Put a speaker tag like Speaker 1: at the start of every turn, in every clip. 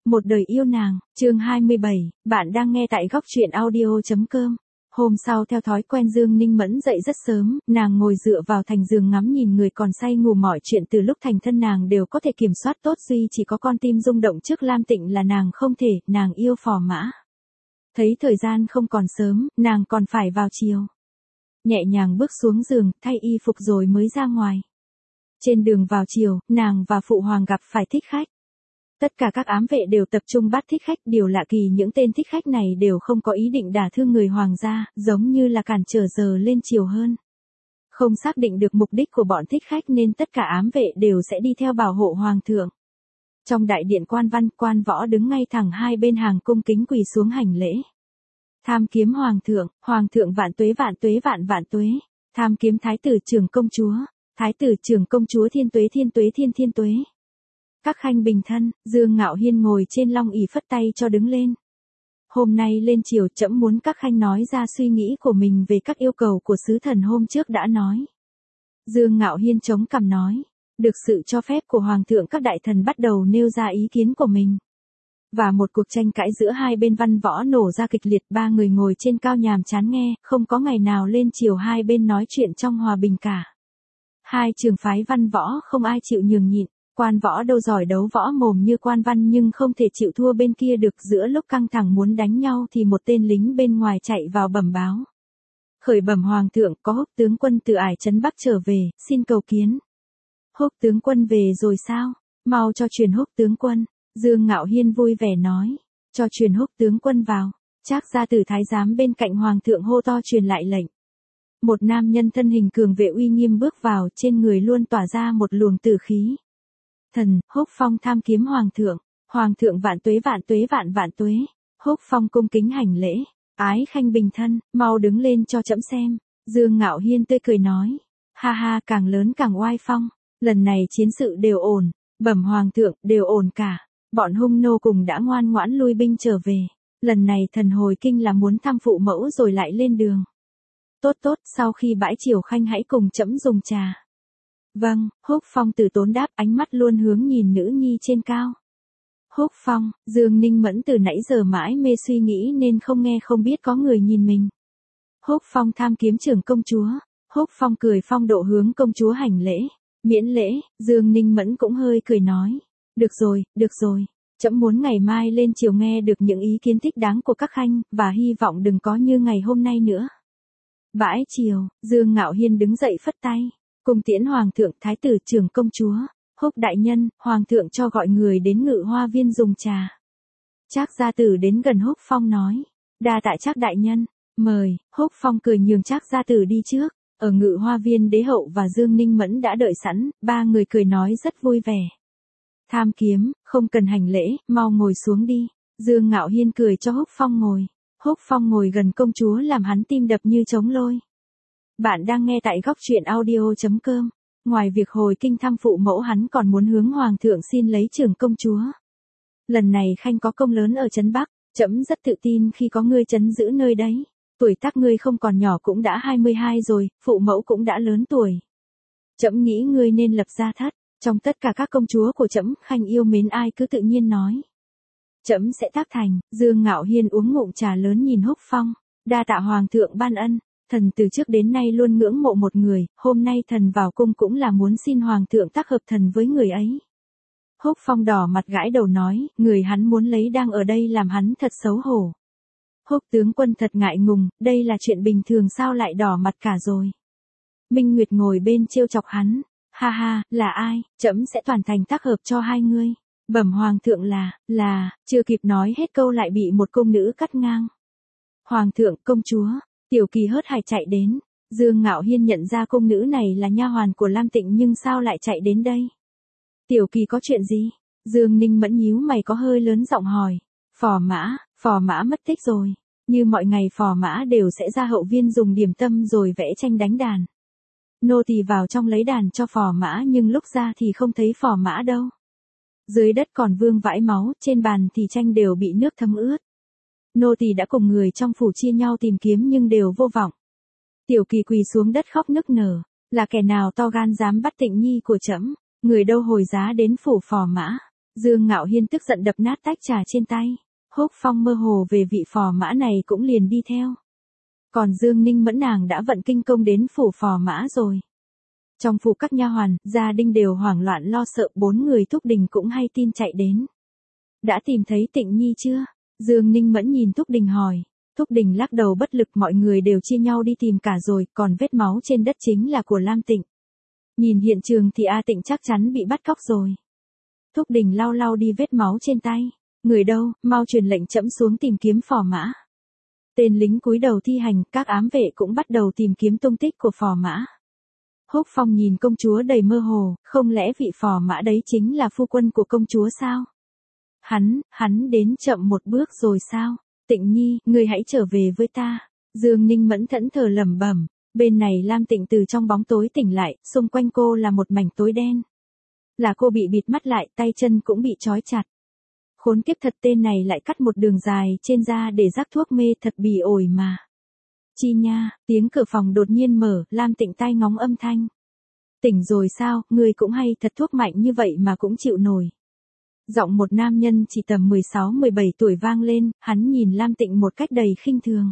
Speaker 1: Một đời yêu nàng, chương 27, bạn đang nghe tại góc truyện audio.com. Hôm sau theo thói quen Dương Ninh Mẫn dậy rất sớm, nàng ngồi dựa vào thành giường ngắm nhìn người còn say ngủ mọi chuyện từ lúc thành thân nàng đều có thể kiểm soát tốt, duy chỉ có con tim rung động trước Lam Tịnh là nàng không thể, nàng yêu Phò Mã. Thấy thời gian không còn sớm, nàng còn phải vào chiều. Nhẹ nhàng bước xuống giường, thay y phục rồi mới ra ngoài. Trên đường vào chiều, nàng và Phụ Hoàng gặp phải thích khách. Tất cả các ám vệ đều tập trung bắt thích khách, điều lạ kỳ những tên thích khách này đều không có ý định đả thương người hoàng gia, giống như là cản trở giờ lên chiều hơn. Không xác định được mục đích của bọn thích khách nên tất cả ám vệ đều sẽ đi theo bảo hộ hoàng thượng. Trong đại điện quan văn, quan võ đứng ngay thẳng hai bên hàng cung kính quỳ xuống hành lễ. Tham kiếm hoàng thượng vạn tuế vạn tuế, tham kiếm thái tử trưởng công chúa thiên tuế. Các khanh bình thân, Dương Ngạo Hiên ngồi trên long ỷ phất tay cho đứng lên. Hôm nay lên triều trẫm muốn các khanh nói ra suy nghĩ của mình về các yêu cầu của sứ thần hôm trước đã nói. Dương Ngạo Hiên chống cằm nói, được sự cho phép của Hoàng thượng các đại thần bắt đầu nêu ra ý kiến của mình. Và một cuộc tranh cãi giữa hai bên văn võ nổ ra kịch liệt, ba người ngồi trên cao nhàm chán nghe, không có ngày nào lên triều hai bên nói chuyện trong hòa bình cả. Hai trường phái văn võ không ai chịu nhường nhịn. Quan võ đâu giỏi đấu võ mồm như quan văn nhưng không thể chịu thua bên kia được, giữa lúc căng thẳng muốn đánh nhau thì một tên lính bên ngoài chạy vào bẩm báo. Khởi bẩm Hoàng thượng, có Húc tướng quân từ Ải trấn Bắc trở về, xin cầu kiến. Húc tướng quân về rồi sao? Mau cho truyền Húc tướng quân. Dương Ngạo Hiên vui vẻ nói, cho truyền Húc tướng quân vào. Trác gia tử thái giám bên cạnh Hoàng thượng hô to truyền lại lệnh. Một nam nhân thân hình cường vệ uy nghiêm bước vào, trên người luôn tỏa ra một luồng tử khí. Thần, Húc Phong tham kiếm Hoàng thượng vạn tuế. Húc Phong cung kính hành lễ, ái khanh bình thân, mau đứng lên cho trẫm xem. Dương Ngạo Hiên tươi cười nói, ha ha, càng lớn càng oai phong, lần này chiến sự đều ổn, bẩm Hoàng thượng, đều ổn cả, bọn hung nô cùng đã ngoan ngoãn lui binh trở về, lần này thần hồi kinh là muốn thăm phụ mẫu rồi lại lên đường. Tốt, sau khi bãi triều khanh hãy cùng trẫm dùng trà. Vâng, Húc Phong từ tốn đáp, ánh mắt luôn hướng nhìn nữ nhi trên cao. Húc Phong, Dương Ninh Mẫn từ nãy giờ mãi mê suy nghĩ nên không nghe không biết có người nhìn mình. Húc Phong tham kiếm trưởng công chúa. Húc Phong cười phong độ hướng công chúa hành lễ. Miễn lễ, Dương Ninh Mẫn cũng hơi cười nói. Được rồi, trẫm muốn ngày mai lên chiều nghe được những ý kiến thích đáng của các khanh, và hy vọng đừng có như ngày hôm nay nữa. Bãi chiều, Dương Ngạo Hiên đứng dậy phất tay. Cùng tiễn Hoàng thượng, thái tử trưởng công chúa. Húc đại nhân, Hoàng thượng cho gọi người đến Ngự Hoa viên dùng trà. Trác gia tử đến gần Húc Phong nói, đa tạ Trác đại nhân, mời. Húc Phong cười nhường Trác gia tử đi trước. Ở Ngự Hoa viên Đế hậu và Dương Ninh Mẫn đã đợi sẵn, ba người cười nói rất vui vẻ. Tham kiếm, không cần hành lễ, mau ngồi xuống đi. Dương Ngạo Hiên cười cho Húc Phong ngồi. Húc Phong ngồi gần công chúa làm hắn tim đập như trống lôi. Bạn đang nghe tại góc truyện audio.com. Ngoài việc hồi kinh thăm phụ mẫu, hắn còn muốn hướng Hoàng thượng xin lấy trưởng công chúa. Lần này khanh có công lớn ở trấn Bắc, trẫm rất tự tin khi có ngươi trấn giữ nơi đấy. Tuổi tác ngươi không còn nhỏ, cũng đã 22 rồi, phụ mẫu cũng đã lớn tuổi. Trẫm nghĩ ngươi nên lập gia thất, trong tất cả các công chúa của trẫm, khanh yêu mến ai cứ tự nhiên nói. Trẫm sẽ tác thành. Dương Ngạo Hiên uống ngụm trà lớn nhìn Húc Phong, đa tạ Hoàng thượng ban ân. Thần từ trước đến nay luôn ngưỡng mộ một người, hôm nay thần vào cung cũng là muốn xin Hoàng thượng tác hợp thần với người ấy. Húc Phong đỏ mặt gãi đầu nói, người hắn muốn lấy đang ở đây làm hắn thật xấu hổ. Húc tướng quân thật ngại ngùng, đây là chuyện bình thường sao lại đỏ mặt cả rồi. Minh Nguyệt ngồi bên trêu chọc hắn, ha ha, là ai, trẫm sẽ toàn thành tác hợp cho hai ngươi. Bẩm Hoàng thượng là, chưa kịp nói hết câu lại bị một cung nữ cắt ngang. Hoàng thượng, công chúa. Tiểu Kỳ hớt hải chạy đến. Dương Ngạo Hiên nhận ra cung nữ này là nha hoàn của Lam Tịnh nhưng sao lại chạy đến đây? Tiểu Kỳ có chuyện gì? Dương Ninh Mẫn nhíu mày có hơi lớn giọng hỏi. Phò Mã mất tích rồi. Như mọi ngày Phò Mã đều sẽ ra hậu viên dùng điểm tâm rồi vẽ tranh đánh đàn. Nô tỳ vào trong lấy đàn cho Phò Mã nhưng lúc ra thì không thấy Phò Mã đâu. Dưới đất còn vương vãi máu, trên bàn thì tranh đều bị nước thấm ướt. Nô tỳ đã cùng người trong phủ chia nhau tìm kiếm nhưng đều vô vọng. Tiểu Kỳ quỳ xuống đất khóc nức nở, là kẻ nào to gan dám bắt Tịnh nhi của trẫm, người đâu hồi giá đến phủ Phò Mã. Dương Ngạo Hiên tức giận đập nát tách trà trên tay. Húc Phong mơ hồ về vị phò mã này cũng liền đi theo. Còn Dương Ninh Mẫn nàng đã vận kinh công đến phủ phò mã rồi. Trong phủ các nha hoàn, gia đình đều hoảng loạn lo sợ, 4 người Thúc Đình cũng hay tin chạy đến. Đã tìm thấy Tịnh Nhi chưa? Dương Ninh Mẫn nhìn Thúc Đình hỏi. Thúc Đình lắc đầu bất lực, mọi người đều chia nhau đi tìm cả rồi, còn vết máu trên đất chính là của Lam Tịnh. Nhìn hiện trường thì A Tịnh chắc chắn bị bắt cóc rồi. Thúc Đình lau lau đi vết máu trên tay. Người đâu, mau truyền lệnh trẫm xuống tìm kiếm phò mã. Tên lính cúi đầu thi hành, các ám vệ cũng bắt đầu tìm kiếm tung tích của phò mã. Húc Phong nhìn công chúa đầy mơ hồ, không lẽ vị phò mã đấy chính là phu quân của công chúa sao? Hắn đến chậm một bước rồi sao? Tịnh Nhi, ngươi hãy trở về với ta. Dương Ninh Mẫn thẫn thờ lẩm bẩm. Bên này Lam Tịnh từ trong bóng tối tỉnh lại, xung quanh cô là một mảnh tối đen. Là cô bị bịt mắt lại, tay chân cũng bị trói chặt. Khốn kiếp thật, tên này lại cắt một đường dài trên da để rắc thuốc mê, thật bỉ ổi mà. Chi nha, tiếng cửa phòng đột nhiên mở, Lam Tịnh tai ngóng âm thanh. Tỉnh rồi sao, ngươi cũng hay thật, thuốc mạnh như vậy mà cũng chịu nổi. Giọng một nam nhân chỉ tầm 16-17 tuổi vang lên, hắn nhìn Lam Tịnh một cách đầy khinh thường.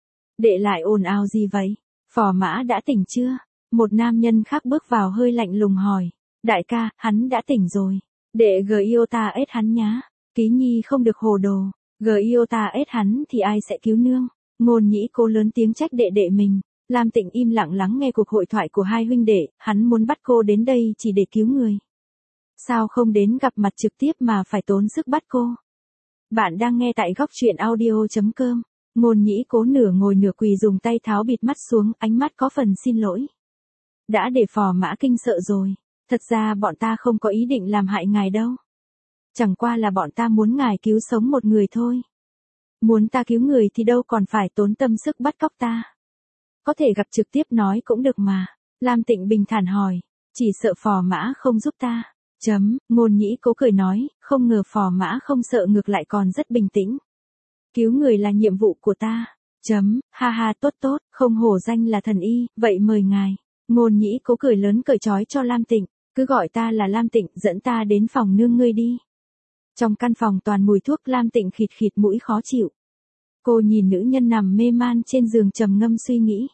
Speaker 1: Đệ lại ồn ào gì vậy? Phò mã đã tỉnh chưa? Một nam nhân khác bước vào hơi lạnh lùng hỏi. Đại ca, hắn đã tỉnh rồi. Đệ Giota ết hắn nhá. Ký Nhi không được hồ đồ. Giota ết hắn thì ai sẽ cứu nương? Ngôn Nhĩ Cố lớn tiếng trách đệ đệ mình. Lam Tịnh im lặng lắng nghe cuộc hội thoại của hai huynh đệ, hắn muốn bắt cô đến đây chỉ để cứu người. Sao không đến gặp mặt trực tiếp mà phải tốn sức bắt cô? Bạn đang nghe tại góc truyện audio.com. Ngôn Nhĩ Cố nửa ngồi nửa quỳ dùng tay tháo bịt mắt xuống, ánh mắt có phần xin lỗi. Đã để phò mã kinh sợ rồi. Thật ra bọn ta không có ý định làm hại ngài đâu. Chẳng qua là bọn ta muốn ngài cứu sống một người thôi. Muốn ta cứu người thì đâu còn phải tốn tâm sức bắt cóc ta. Có thể gặp trực tiếp nói cũng được mà. Lam Tịnh bình thản hỏi. Chỉ sợ phò mã không giúp ta. Ngôn Nhĩ Cố cười nói, không ngờ phò mã không sợ, ngược lại còn rất bình tĩnh. Cứu người là nhiệm vụ của ta. Ha ha, tốt, không hổ danh là thần y, vậy mời ngài. Ngôn Nhĩ Cố cười lớn cởi trói cho Lam Tịnh, cứ gọi ta là Lam Tịnh, dẫn ta đến phòng nương ngươi đi. Trong căn phòng toàn mùi thuốc, Lam Tịnh khịt khịt mũi khó chịu. Cô nhìn nữ nhân nằm mê man trên giường trầm ngâm suy nghĩ.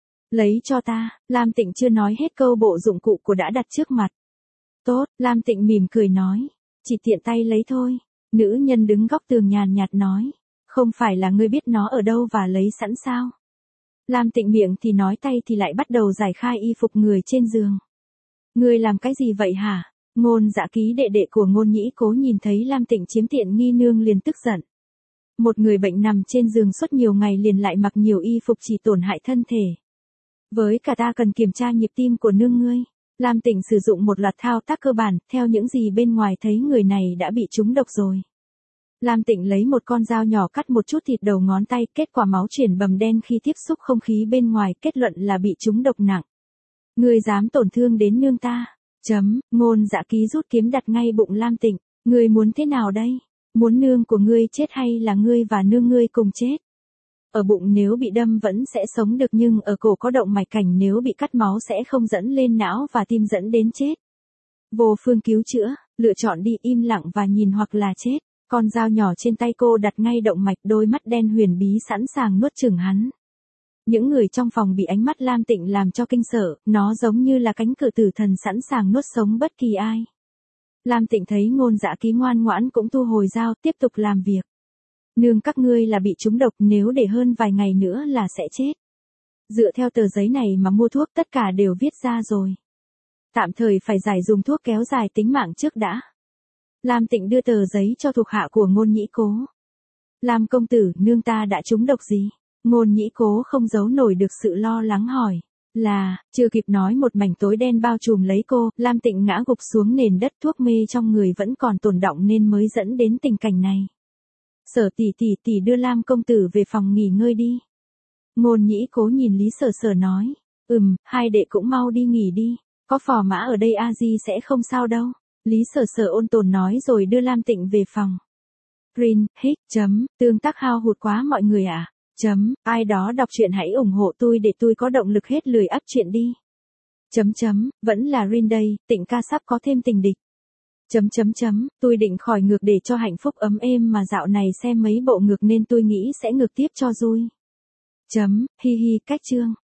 Speaker 1: Lấy cho ta, Lam Tịnh chưa nói hết câu, bộ dụng cụ của đã đặt trước mặt. Tốt, Lam Tịnh mỉm cười nói. Chỉ tiện tay lấy thôi. Nữ nhân đứng góc tường nhàn nhạt nói. Không phải là ngươi biết nó ở đâu và lấy sẵn sao? Lam Tịnh miệng thì nói, tay thì lại bắt đầu giải khai y phục người trên giường. Ngươi làm cái gì vậy hả? Ngôn Dạ Ký, đệ đệ của Ngôn Nhĩ Cố, nhìn thấy Lam Tịnh chiếm tiện nghi nương liền tức giận. Một người bệnh nằm trên giường suốt nhiều ngày liền lại mặc nhiều y phục chỉ tổn hại thân thể. Với cả ta cần kiểm tra nhịp tim của nương ngươi. Lam Tịnh sử dụng một loạt thao tác cơ bản, theo những gì bên ngoài thấy người này đã bị trúng độc rồi. Lam Tịnh lấy một con dao nhỏ cắt một chút thịt đầu ngón tay, kết quả máu chuyển bầm đen khi tiếp xúc không khí bên ngoài, kết luận là bị trúng độc nặng. Ngươi dám tổn thương đến nương ta? Ngôn Dạ Ký rút kiếm đặt ngay bụng Lam Tịnh. Ngươi muốn thế nào đây? Muốn nương của ngươi chết hay là ngươi và nương ngươi cùng chết? Ở bụng nếu bị đâm vẫn sẽ sống được, nhưng ở cổ có động mạch cảnh, nếu bị cắt máu sẽ không dẫn lên não và tim dẫn đến chết. Vô phương cứu chữa, lựa chọn đi, im lặng và nhìn hoặc là chết. Con dao nhỏ trên tay cô đặt ngay động mạch, đôi mắt đen huyền bí sẵn sàng nuốt chửng hắn. Những người trong phòng bị ánh mắt Lam Tịnh làm cho kinh sợ, nó giống như là cánh cửa tử thần sẵn sàng nuốt sống bất kỳ ai. Lam Tịnh thấy Ngôn Dạ Ký ngoan ngoãn cũng thu hồi dao, tiếp tục làm việc. Nương các ngươi là bị trúng độc, nếu để hơn vài ngày nữa là sẽ chết. Dựa theo tờ giấy này mà mua thuốc, tất cả đều viết ra rồi. Tạm thời phải giải dùng thuốc kéo dài tính mạng trước đã. Lam Tịnh đưa tờ giấy cho thuộc hạ của Ngôn Nhĩ Cố. Lam công tử, nương ta đã trúng độc gì? Ngôn Nhĩ Cố không giấu nổi được sự lo lắng hỏi. Chưa kịp nói, một mảnh tối đen bao trùm lấy cô, Lam Tịnh ngã gục xuống nền đất, thuốc mê trong người vẫn còn tồn đọng nên mới dẫn đến tình cảnh này. Sở tỷ đưa Lam công tử về phòng nghỉ ngơi đi. Ngôn Nhĩ Cố nhìn Lý Sở nói. Hai đệ cũng mau đi nghỉ đi. Có phò mã ở đây a di sẽ không sao đâu. Lý Sở ôn tồn nói rồi đưa Lam Tịnh về phòng. Tương tác hao hụt quá mọi người ạ. Ai đó đọc truyện hãy ủng hộ tôi để tôi có động lực hết lười up truyện đi. Vẫn là Rin đây, Tịnh ca sắp có thêm tình địch. Tôi định khỏi ngược để cho hạnh phúc ấm êm mà dạo này xem mấy bộ ngược nên tôi nghĩ sẽ ngược tiếp cho vui. Hi hi, cách chương.